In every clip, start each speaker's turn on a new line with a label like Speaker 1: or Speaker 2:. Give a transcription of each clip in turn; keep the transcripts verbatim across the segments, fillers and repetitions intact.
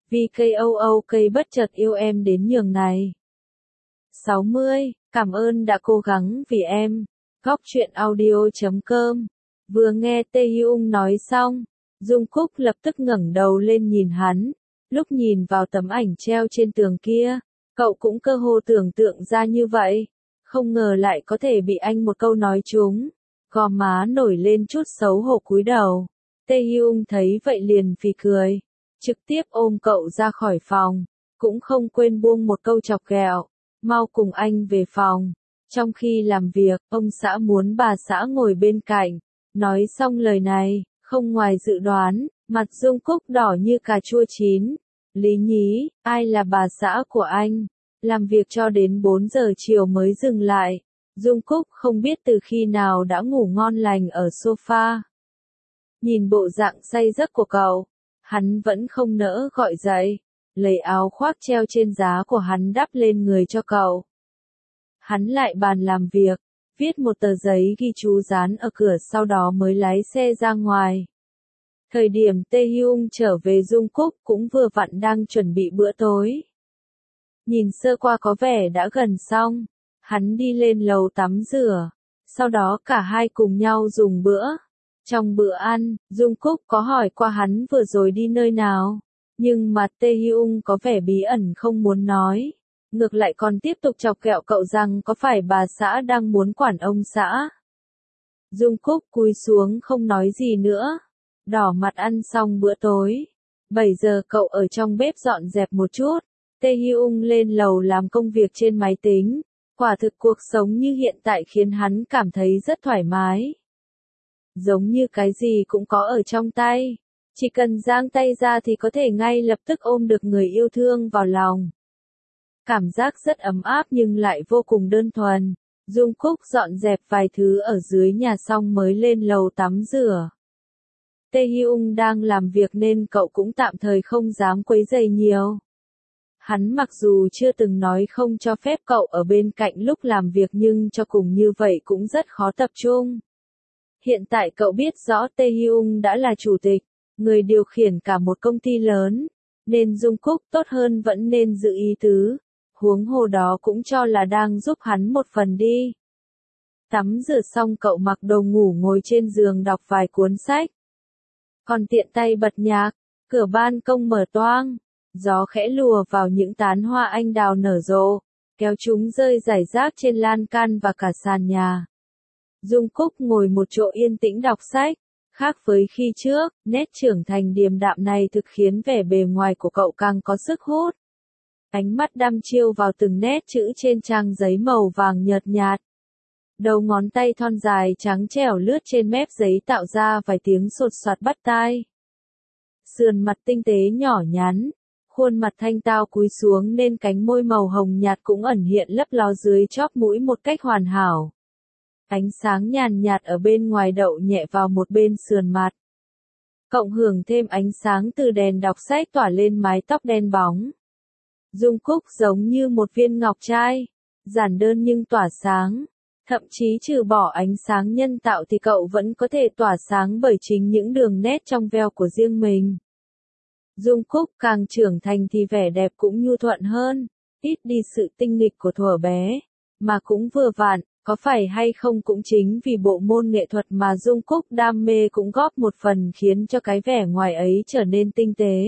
Speaker 1: vì ca o o ca bất chợt yêu em đến nhường này. sáu mươi. Cảm ơn đã cố gắng vì em. Góc truyện audio chấm com. Vừa nghe Tae Hyung nói xong, Jungkook lập tức ngẩng đầu lên nhìn hắn. Lúc nhìn vào tấm ảnh treo trên tường kia, cậu cũng cơ hồ tưởng tượng ra như vậy. Không ngờ lại có thể bị anh một câu nói trúng. Gò má nổi lên chút xấu hổ cúi đầu. Tae Hyung thấy vậy liền phì cười. Trực tiếp ôm cậu ra khỏi phòng. Cũng không quên buông một câu chọc ghẹo. Mau cùng anh về phòng. Trong khi làm việc, ông xã muốn bà xã ngồi bên cạnh. Nói xong lời này, không ngoài dự đoán, mặt Jungkook đỏ như cà chua chín. Lý nhí, ai là bà xã của anh? Làm việc cho đến bốn giờ chiều mới dừng lại. Jungkook không biết từ khi nào đã ngủ ngon lành ở sofa. Nhìn bộ dạng say giấc của cậu, hắn vẫn không nỡ gọi dậy. Lấy áo khoác treo trên giá của hắn đắp lên người cho cậu. Hắn lại bàn làm việc, viết một tờ giấy ghi chú dán ở cửa sau đó mới lái xe ra ngoài. Thời điểm Tae Hyung trở về Jungkook cũng vừa vặn đang chuẩn bị bữa tối. Nhìn sơ qua có vẻ đã gần xong, hắn đi lên lầu tắm rửa, sau đó cả hai cùng nhau dùng bữa. Trong bữa ăn, Jungkook có hỏi qua hắn vừa rồi đi nơi nào, nhưng mà Tae Hyung có vẻ bí ẩn không muốn nói. Ngược lại còn tiếp tục chọc ghẹo cậu rằng có phải bà xã đang muốn quản ông xã. Jungkook cúi xuống không nói gì nữa. Đỏ mặt ăn xong bữa tối. bảy giờ cậu ở trong bếp dọn dẹp một chút. Tae Hyung lên lầu làm công việc trên máy tính. Quả thực cuộc sống như hiện tại khiến hắn cảm thấy rất thoải mái. Giống như cái gì cũng có ở trong tay. Chỉ cần giang tay ra thì có thể ngay lập tức ôm được người yêu thương vào lòng. Cảm giác rất ấm áp nhưng lại vô cùng đơn thuần. Jungkook dọn dẹp vài thứ ở dưới nhà xong mới lên lầu tắm rửa. Tae Hyung đang làm việc nên cậu cũng tạm thời không dám quấy rầy nhiều. Hắn mặc dù chưa từng nói không cho phép cậu ở bên cạnh lúc làm việc nhưng cho cùng như vậy cũng rất khó tập trung. Hiện tại cậu biết rõ Tae Hyung đã là chủ tịch, người điều khiển cả một công ty lớn, nên Jungkook tốt hơn vẫn nên giữ ý tứ. Huống hồ đó cũng cho là đang giúp hắn một phần đi. Tắm rửa xong cậu mặc đồ ngủ ngồi trên giường đọc vài cuốn sách. Còn tiện tay bật nhạc, cửa ban công mở toang, gió khẽ lùa vào những tán hoa anh đào nở rộ, kéo chúng rơi rải rác trên lan can và cả sàn nhà. Jungkook ngồi một chỗ yên tĩnh đọc sách, khác với khi trước, nét trưởng thành điềm đạm này thực khiến vẻ bề ngoài của cậu càng có sức hút. Ánh mắt đăm chiêu vào từng nét chữ trên trang giấy màu vàng nhợt nhạt. Đầu ngón tay thon dài trắng trẻo lướt trên mép giấy tạo ra vài tiếng sột soạt bắt tai. Sườn mặt tinh tế nhỏ nhắn, khuôn mặt thanh tao cúi xuống nên cánh môi màu hồng nhạt cũng ẩn hiện lấp ló dưới chóp mũi một cách hoàn hảo. Ánh sáng nhàn nhạt ở bên ngoài đậu nhẹ vào một bên sườn mặt. Cộng hưởng thêm ánh sáng từ đèn đọc sách tỏa lên mái tóc đen bóng. Jungkook giống như một viên ngọc trai, giản đơn nhưng tỏa sáng. Thậm chí trừ bỏ ánh sáng nhân tạo thì cậu vẫn có thể tỏa sáng bởi chính những đường nét trong veo của riêng mình. Jungkook càng trưởng thành thì vẻ đẹp cũng nhu thuận hơn, ít đi sự tinh nghịch của thuở bé, mà cũng vừa vặn, có phải hay không cũng chính vì bộ môn nghệ thuật mà Jungkook đam mê cũng góp một phần khiến cho cái vẻ ngoài ấy trở nên tinh tế.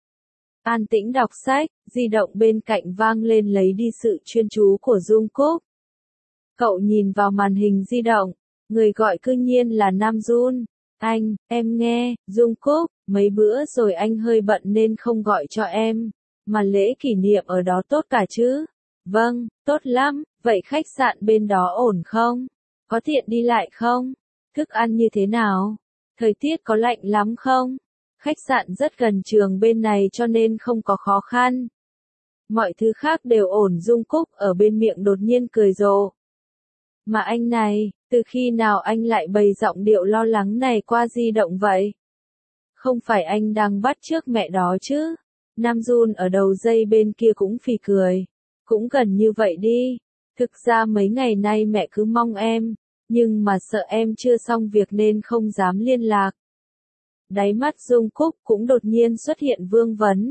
Speaker 1: An tĩnh đọc sách, di động bên cạnh vang lên lấy đi sự chuyên chú của Jungkook. Cậu nhìn vào màn hình di động, người gọi cư nhiên là Namjoon. Anh, em nghe, Jungkook, mấy bữa rồi anh hơi bận nên không gọi cho em, mà lễ kỷ niệm ở đó tốt cả chứ? Vâng, tốt lắm, vậy khách sạn bên đó ổn không? Có tiện đi lại không? Thức ăn như thế nào? Thời tiết có lạnh lắm không? Khách sạn rất gần trường bên này cho nên không có khó khăn. Mọi thứ khác đều ổn. Jungkook ở bên miệng đột nhiên cười rộ. Mà anh này, từ khi nào anh lại bày giọng điệu lo lắng này qua di động vậy? Không phải anh đang bắt chước mẹ đó chứ? Namjoon ở đầu dây bên kia cũng phì cười. Cũng gần như vậy đi. Thực ra mấy ngày nay mẹ cứ mong em, nhưng mà sợ em chưa xong việc nên không dám liên lạc. Đáy mắt Jungkook cũng đột nhiên xuất hiện vương vấn.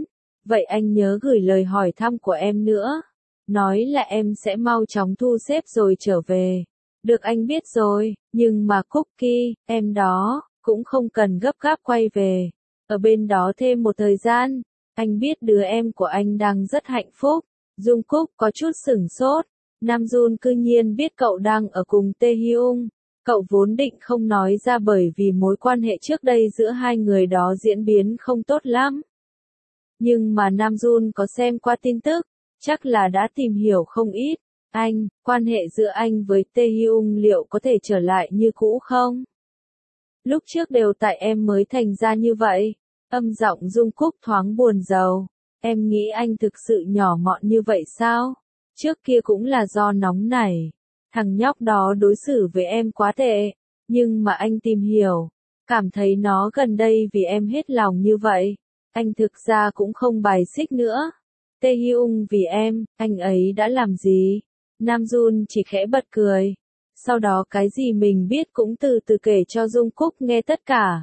Speaker 1: Vậy anh nhớ gửi lời hỏi thăm của em nữa. Nói là em sẽ mau chóng thu xếp rồi trở về. Được anh biết rồi, nhưng mà Cookie, em đó, cũng không cần gấp gáp quay về. Ở bên đó thêm một thời gian, anh biết đứa em của anh đang rất hạnh phúc. Jungkook có chút sửng sốt. Namjoon cư nhiên biết cậu đang ở cùng Taehyung. Cậu vốn định không nói ra bởi vì mối quan hệ trước đây giữa hai người đó diễn biến không tốt lắm. Nhưng mà Namjoon có xem qua tin tức, chắc là đã tìm hiểu không ít. Anh, quan hệ giữa anh với Taehyung liệu có thể trở lại như cũ không? Lúc trước đều tại em mới thành ra như vậy. Âm giọng Jungkook thoáng buồn rầu. Em nghĩ anh thực sự nhỏ mọn như vậy sao? Trước kia cũng là do nóng nảy. Thằng nhóc đó đối xử với em quá tệ. Nhưng mà anh tìm hiểu. Cảm thấy nó gần đây vì em hết lòng như vậy. Anh thực ra cũng không bài xích nữa. Taehyung vì em, anh ấy đã làm gì? Namjoon chỉ khẽ bật cười. Sau đó cái gì mình biết cũng từ từ kể cho Jungkook nghe tất cả.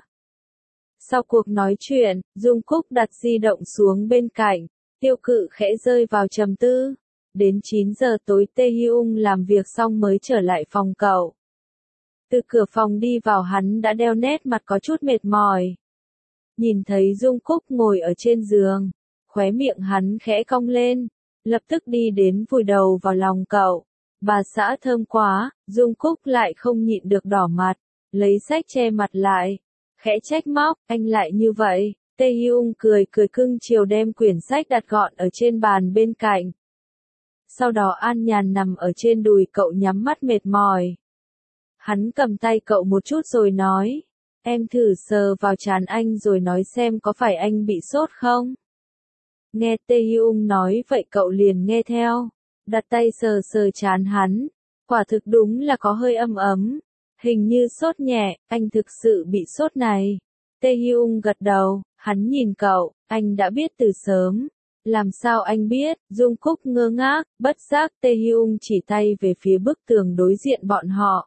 Speaker 1: Sau cuộc nói chuyện, Jungkook đặt di động xuống bên cạnh, Tiêu Cự khẽ rơi vào trầm tư. Đến chín giờ tối Taehyung làm việc xong mới trở lại phòng cậu. Từ cửa phòng đi vào hắn đã đeo nét mặt có chút mệt mỏi. Nhìn thấy Jungkook ngồi ở trên giường, khóe miệng hắn khẽ cong lên, lập tức đi đến vùi đầu vào lòng cậu. Bà xã thơm quá, Jungkook lại không nhịn được đỏ mặt, lấy sách che mặt lại, khẽ trách móc, anh lại như vậy. Taehyung cười cười cưng chiều đem quyển sách đặt gọn ở trên bàn bên cạnh. Sau đó an nhàn nằm ở trên đùi cậu nhắm mắt mệt mỏi. Hắn cầm tay cậu một chút rồi nói, em thử sờ vào trán anh rồi nói xem có phải anh bị sốt không? Nghe Taehyung nói vậy cậu liền nghe theo, đặt tay sờ sờ trán hắn, quả thực đúng là có hơi ấm ấm, hình như sốt nhẹ, anh thực sự bị sốt này. Taehyung gật đầu, hắn nhìn cậu, anh đã biết từ sớm. Làm sao anh biết? Jungkook ngơ ngác, bất giác Taehyung chỉ tay về phía bức tường đối diện bọn họ.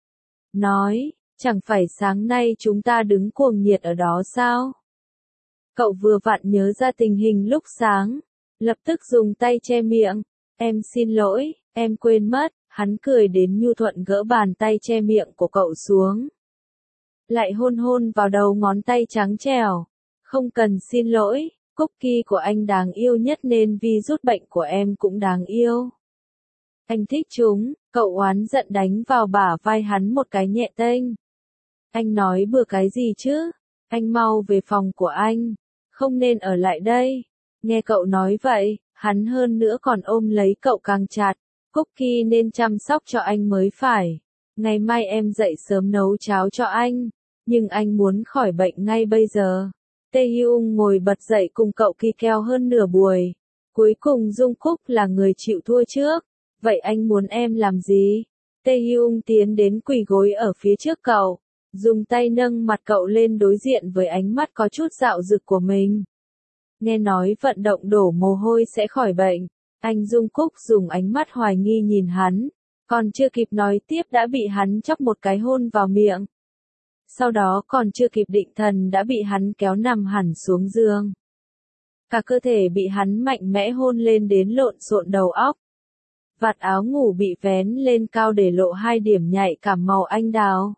Speaker 1: Nói, chẳng phải sáng nay chúng ta đứng cuồng nhiệt ở đó sao? Cậu vừa vặn nhớ ra tình hình lúc sáng, lập tức dùng tay che miệng. Em xin lỗi, em quên mất. Hắn cười đến nhu thuận gỡ bàn tay che miệng của cậu xuống. Lại hôn hôn vào đầu ngón tay trắng trẻo. Không cần xin lỗi, Cookie của anh đáng yêu nhất nên virus bệnh của em cũng đáng yêu. Anh thích chúng, cậu oán giận đánh vào bả vai hắn một cái nhẹ tênh. Anh nói bừa cái gì chứ? Anh mau về phòng của anh, không nên ở lại đây. Nghe cậu nói vậy, hắn hơn nữa còn ôm lấy cậu càng chặt. Cookie nên chăm sóc cho anh mới phải. Ngày mai em dậy sớm nấu cháo cho anh. Nhưng anh muốn khỏi bệnh ngay bây giờ. Taehyung ngồi bật dậy cùng cậu kỳ kèo hơn nửa buổi. Cuối cùng Jungkook là người chịu thua trước. Vậy anh muốn em làm gì? Taehyung tiến đến quỳ gối ở phía trước cậu. Dùng tay nâng mặt cậu lên đối diện với ánh mắt có chút dạo dực của mình. Nghe nói vận động đổ mồ hôi sẽ khỏi bệnh. Anh Jungkook dùng ánh mắt hoài nghi nhìn hắn. Còn chưa kịp nói tiếp đã bị hắn chóc một cái hôn vào miệng. Sau đó còn chưa kịp định thần đã bị hắn kéo nằm hẳn xuống giường. Cả cơ thể bị hắn mạnh mẽ hôn lên đến lộn xộn đầu óc. Vạt áo ngủ bị vén lên cao để lộ hai điểm nhạy cảm màu anh đào.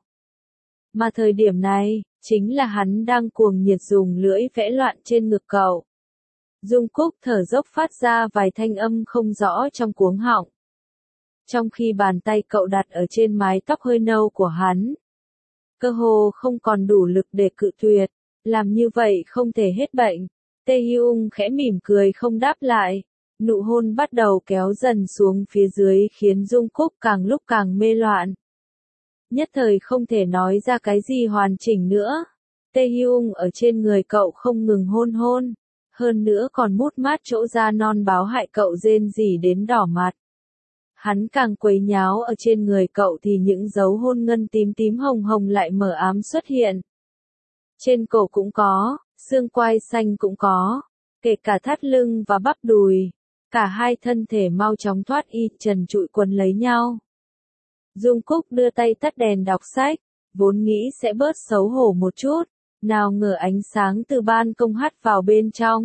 Speaker 1: Mà thời điểm này, chính là hắn đang cuồng nhiệt dùng lưỡi vẽ loạn trên ngực cậu. Jungkook thở dốc phát ra vài thanh âm không rõ trong cuống họng. Trong khi bàn tay cậu đặt ở trên mái tóc hơi nâu của hắn. Cơ hồ không còn đủ lực để cự tuyệt, làm như vậy không thể hết bệnh. Taehyung khẽ mỉm cười không đáp lại. Nụ hôn bắt đầu kéo dần xuống phía dưới khiến Jungkook càng lúc càng mê loạn. Nhất thời không thể nói ra cái gì hoàn chỉnh nữa. Taehyung ở trên người cậu không ngừng hôn hôn. Hơn nữa còn mút mát chỗ da non báo hại cậu rên rỉ đến đỏ mặt. Hắn càng quấy nháo ở trên người cậu thì những dấu hôn ngân tím tím hồng hồng lại mờ ám xuất hiện. Trên cổ cũng có, xương quai xanh cũng có, kể cả thắt lưng và bắp đùi. Cả hai thân thể mau chóng thoát y trần trụi quấn lấy nhau. Jungkook đưa tay tắt đèn đọc sách, vốn nghĩ sẽ bớt xấu hổ một chút, nào ngờ ánh sáng từ ban công hắt vào bên trong,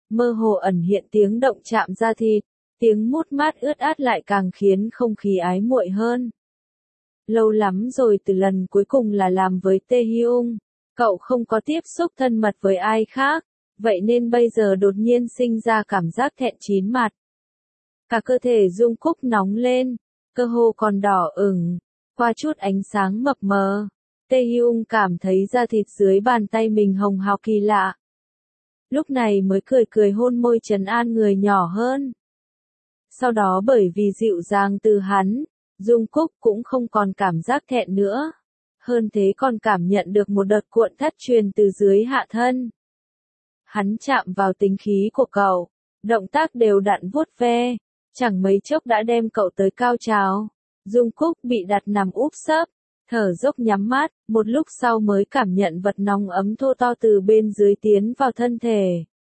Speaker 1: mơ hồ ẩn hiện tiếng động chạm da thịt, tiếng mút mát ướt át lại càng khiến không khí ái muội hơn. Lâu lắm rồi từ lần cuối cùng là làm với Taehyung, cậu không có tiếp xúc thân mật với ai khác, vậy nên bây giờ đột nhiên sinh ra cảm giác thẹn chín mặt. Cả cơ thể Jungkook nóng lên, cơ hồ còn đỏ ửng, qua chút ánh sáng mập mờ. Taehyung cảm thấy da thịt dưới bàn tay mình hồng hào kỳ lạ. Lúc này mới cười cười hôn môi trấn an người nhỏ hơn. Sau đó bởi vì dịu dàng từ hắn, Jungkook cũng không còn cảm giác thẹn nữa. Hơn thế còn cảm nhận được một đợt cuộn thắt truyền từ dưới hạ thân. Hắn chạm vào tính khí của cậu, động tác đều đặn vuốt ve, chẳng mấy chốc đã đem cậu tới cao trào. Jungkook bị đặt nằm úp sấp, thở dốc nhắm mắt, một lúc sau mới cảm nhận vật nóng ấm thô to từ bên dưới tiến vào thân thể.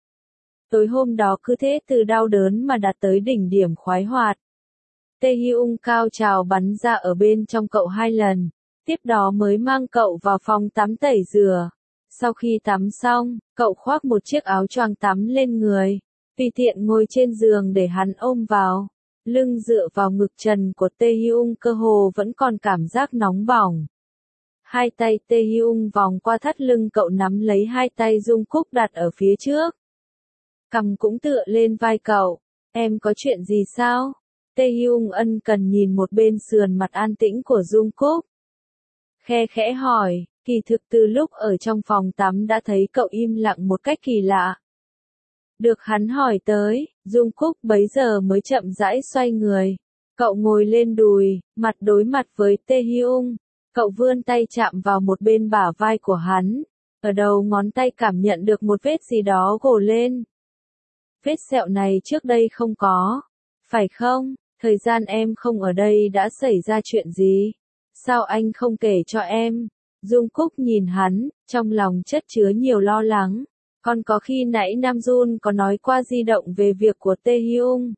Speaker 1: Tối hôm đó cứ thế từ đau đớn mà đạt tới đỉnh điểm khoái hoạt. Taehyung cao trào bắn ra ở bên trong cậu hai lần, tiếp đó mới mang cậu vào phòng tắm tẩy rửa. Sau khi tắm xong, cậu khoác một chiếc áo choàng tắm lên người, tùy tiện ngồi trên giường để hắn ôm vào. Lưng dựa vào ngực trần của Taehyung cơ hồ vẫn còn cảm giác nóng bỏng. Hai tay Taehyung vòng qua thắt lưng cậu nắm lấy hai tay Jungkook đặt ở phía trước. Cằm cũng tựa lên vai cậu. Em có chuyện gì sao? Taehyung ân cần nhìn một bên sườn mặt an tĩnh của Jungkook. Khe khẽ hỏi, kỳ thực từ lúc ở trong phòng tắm đã thấy cậu im lặng một cách kỳ lạ. Được hắn hỏi tới, Jungkook bấy giờ mới chậm rãi xoay người. Cậu ngồi lên đùi, mặt đối mặt với Taehyung. Cậu vươn tay chạm vào một bên bả vai của hắn. Ở đầu ngón tay cảm nhận được một vết gì đó gồ lên. Vết sẹo này trước đây không có. Phải không? Thời gian em không ở đây đã xảy ra chuyện gì? Sao anh không kể cho em? Jungkook nhìn hắn, trong lòng chất chứa nhiều lo lắng. Còn có khi nãy Namjoon có nói qua di động về việc của Taehyung.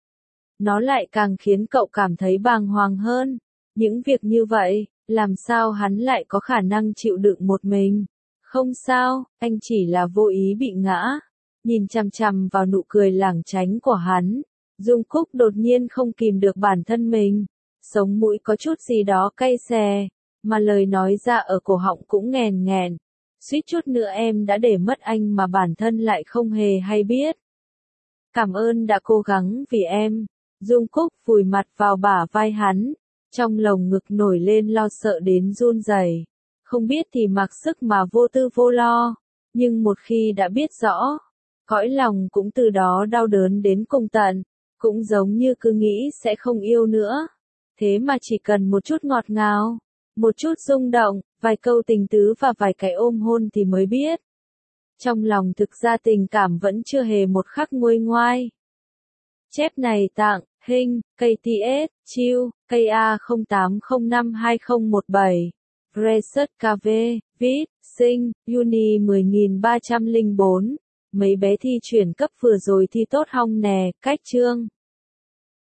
Speaker 1: Nó lại càng khiến cậu cảm thấy bàng hoàng hơn. Những việc như vậy, làm sao hắn lại có khả năng chịu đựng một mình? Không sao, anh chỉ là vô ý bị ngã. Nhìn chằm chằm vào nụ cười lảng tránh của hắn, Jungkook đột nhiên không kìm được bản thân mình. Sống mũi có chút gì đó cay xè, mà lời nói ra ở cổ họng cũng nghèn nghèn. Suýt chút nữa em đã để mất anh mà bản thân lại không hề hay biết. Cảm ơn đã cố gắng vì em. Jungkook vùi mặt vào bả vai hắn, trong lồng ngực nổi lên lo sợ đến run rẩy. Không biết thì mặc sức mà vô tư vô lo, nhưng một khi đã biết rõ, cõi lòng cũng từ đó đau đớn đến cùng tận, cũng giống như cứ nghĩ sẽ không yêu nữa. Thế mà chỉ cần một chút ngọt ngào, một chút rung động, vài câu tình tứ và vài cái ôm hôn thì mới biết. Trong lòng thực ra tình cảm vẫn chưa hề một khắc nguôi ngoai. Chép này tặng, hình, ca tê ét, chill, ca a không tám không năm hai không một bảy, Research ca vê, Viết, Sinh, Uni mười nghìn ba trăm lẻ bốn. Mấy bé thi chuyển cấp vừa rồi thi tốt hong nè, cách chương.